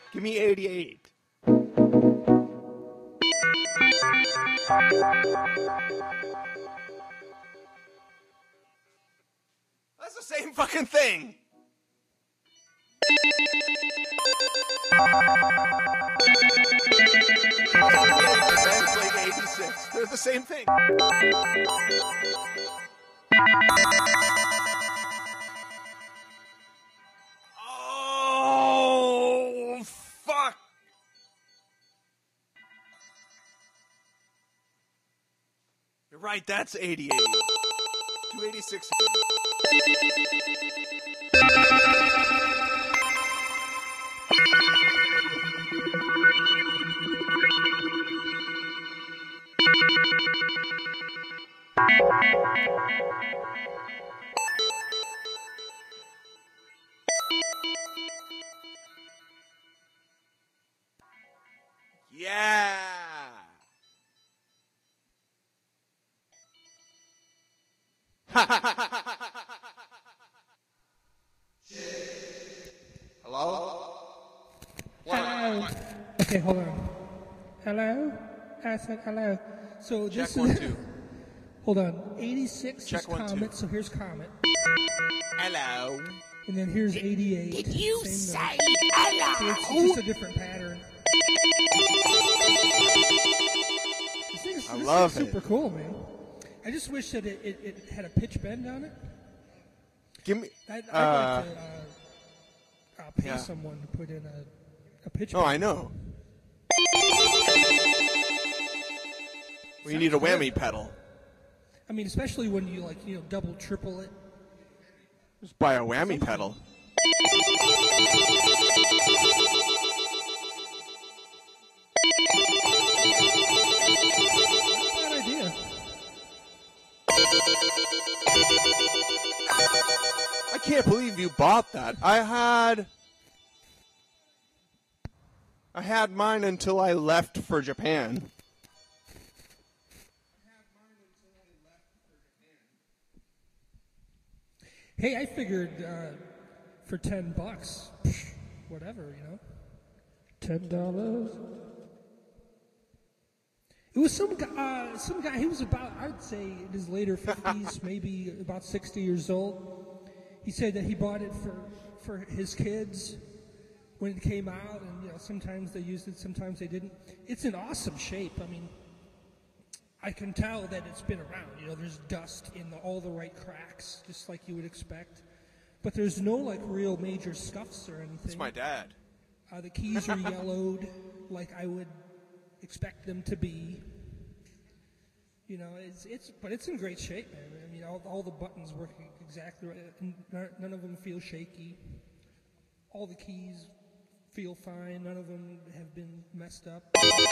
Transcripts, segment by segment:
Give me 88. That's the same fucking thing. Like 86. They're the same thing. Oh, fuck. You're right, that's 88. 286 again. Yeah. Hello? Hello. Okay, hold on. Hello? I said hello. So this Check 1 is. 2. Hold on. 86 Check is 1 2. Comet, so here's Comet. Hello. And then here's 88. Did you Same say note. So hello? it's just a different pattern. This I is love super it. cool, man. I just wish that it had a pitch bend on it. Give me. I'd like to pay yeah. someone to put in a pitch Oh, bend. I know. Well, you need a whammy pedal. I mean, especially when you double, triple it. Just buy a whammy pedal. Bad idea. I can't believe you bought that. I had mine until I left for Japan. Hey, I figured for $10, whatever, $10. It was some guy. He was about, I'd say, in his later 50s, maybe about 60 years old. He said that he bought it for his kids when it came out, and sometimes they used it, sometimes they didn't. It's in awesome shape. I mean, I can tell that it's been around. There's dust in all the right cracks, just like you would expect. But there's no real major scuffs or anything. It's my dad. The keys are yellowed, like I would expect them to be. But it's in great shape, man. I mean, all the buttons work exactly right. None of them feel shaky. All the keys feel fine. None of them have been messed up.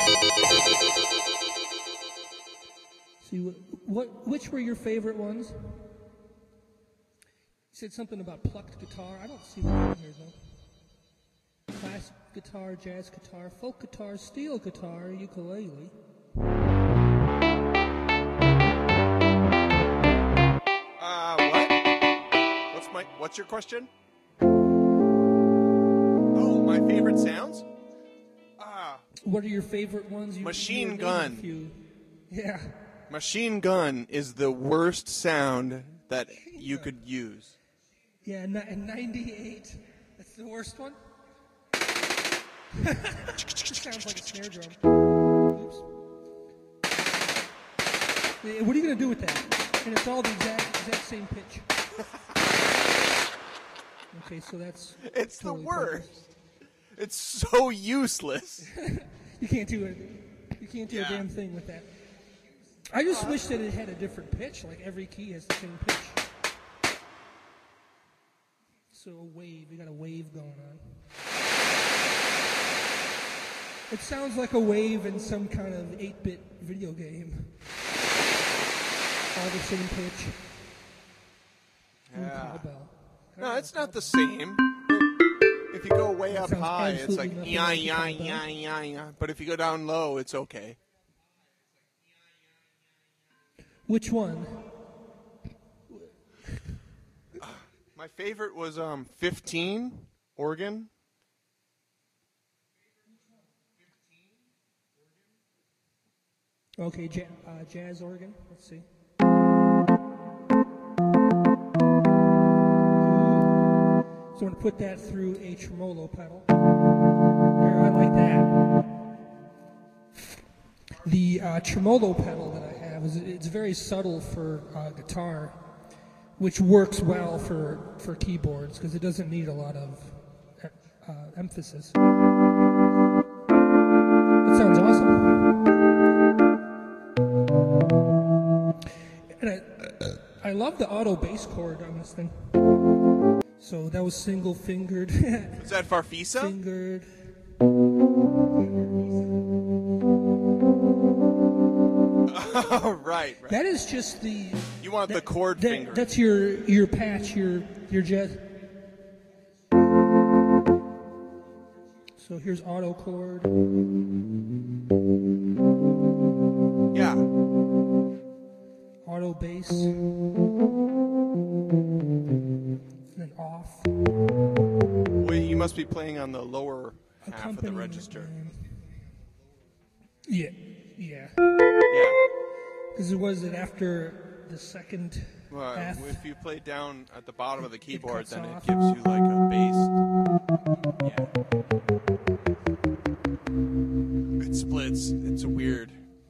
See, which were your favorite ones? You said something about plucked guitar. I don't see that in here, though. Classic guitar, jazz guitar, folk guitar, steel guitar, ukulele. What? What's your question? Oh, my favorite sounds? What are your favorite ones? Machine gun. Yeah. Machine gun is the worst sound that you could use. Yeah, and 98. That's the worst one. It sounds like a snare drum. Oops. What are you going to do with that? And it's all the exact same pitch. Okay, so that's... It's totally the worst. pointless. It's so useless. You can't do it. You can't do a damn thing with that. I just wish that it had a different pitch, like every key has the same pitch. So a wave, you got a wave going on. It sounds like a wave in some kind of 8-bit video game. All the same pitch. Yeah. Cowbell. No, it's not the same. If you go way up high, it's like yeah. But if you go down low, it's okay. Which one? My favorite was 15 organ. Okay, jazz organ. Let's see. So I'm going to put that through a tremolo pedal. There, I like that. The tremolo pedal that I have it's very subtle for guitar, which works well for keyboards because it doesn't need a lot of emphasis. It sounds awesome. And I love the auto bass chord on this thing. So that was single fingered. Is that Farfisa? Fingered. Oh, right. That is just the. You want the chord finger. That's your patch, your jazz. So here's auto chord. Yeah. Auto bass. And then off. Well, you must be playing on the lower half of the register. Yeah. Yeah. Because was it after the second F? If you play down at the bottom of the keyboard, then it off. gives you like a bass. Yeah. It splits. It's weird.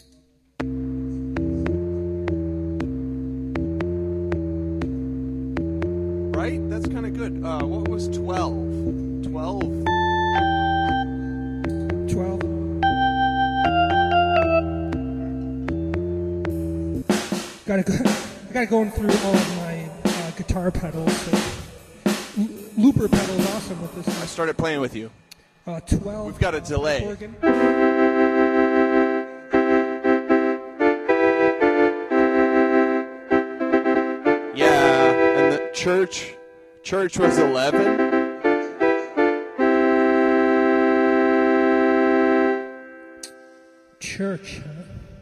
Right? That's kind of good. What was 12? 12? 12. I gotta go through all of my guitar pedals. So looper pedal is awesome with this. I started playing with you. 12. We've got a delay. Organ. Yeah, and the church was 11. Church, huh?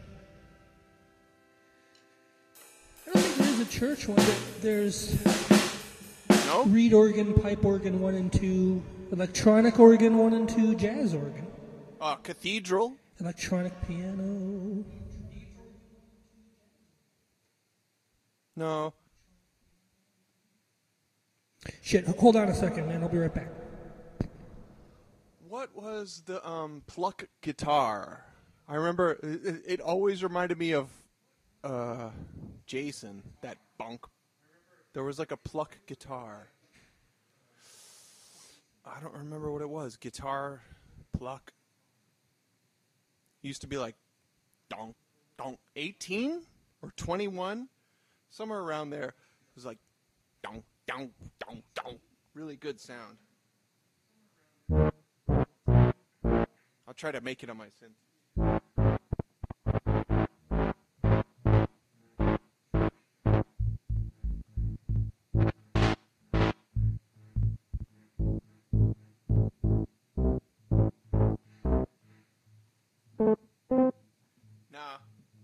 I don't think there's a church one. There's No? reed organ, pipe organ 1 and 2, electronic organ 1 and 2, jazz organ, Cathedral. electronic piano. No. Shit, hold on a second, man. I'll be right back. What was the pluck guitar? I remember it always reminded me of Jason, that bunk. There was like a pluck guitar. I don't remember what it was. Guitar, pluck. It used to be like donk, donk. 18 or 21? Somewhere around there. It was like donk, donk, donk, donk. Really good sound. I'll try to make it on my synth. Nah.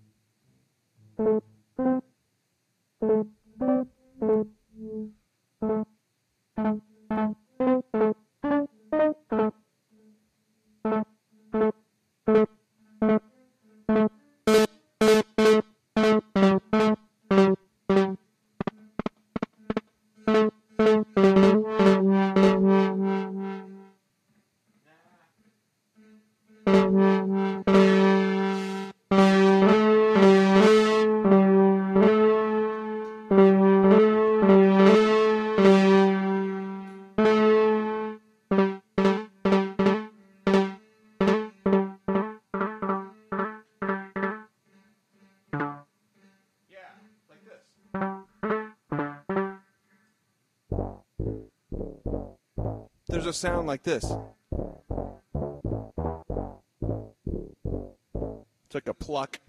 There's a sound like this. It's like a pluck.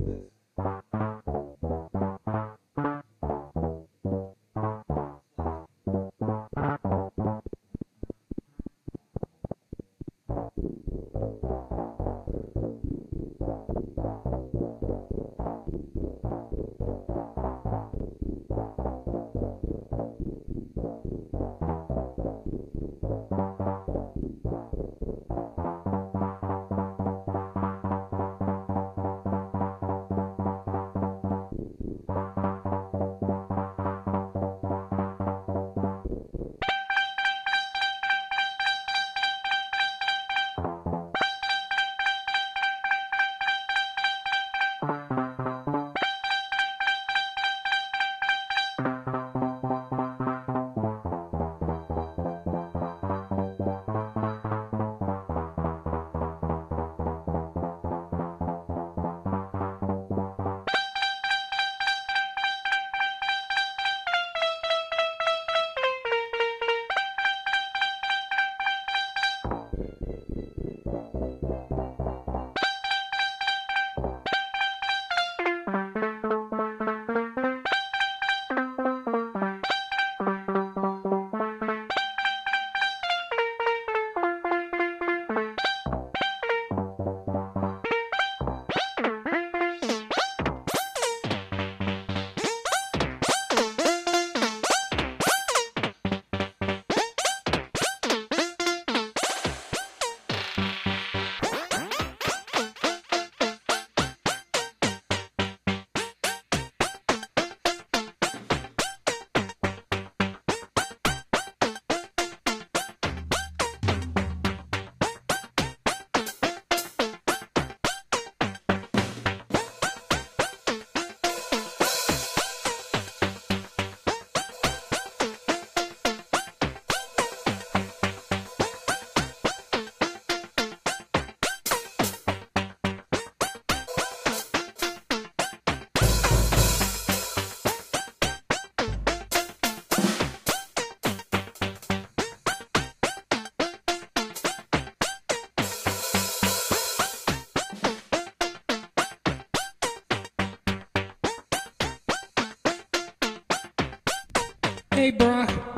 Hey, Brock.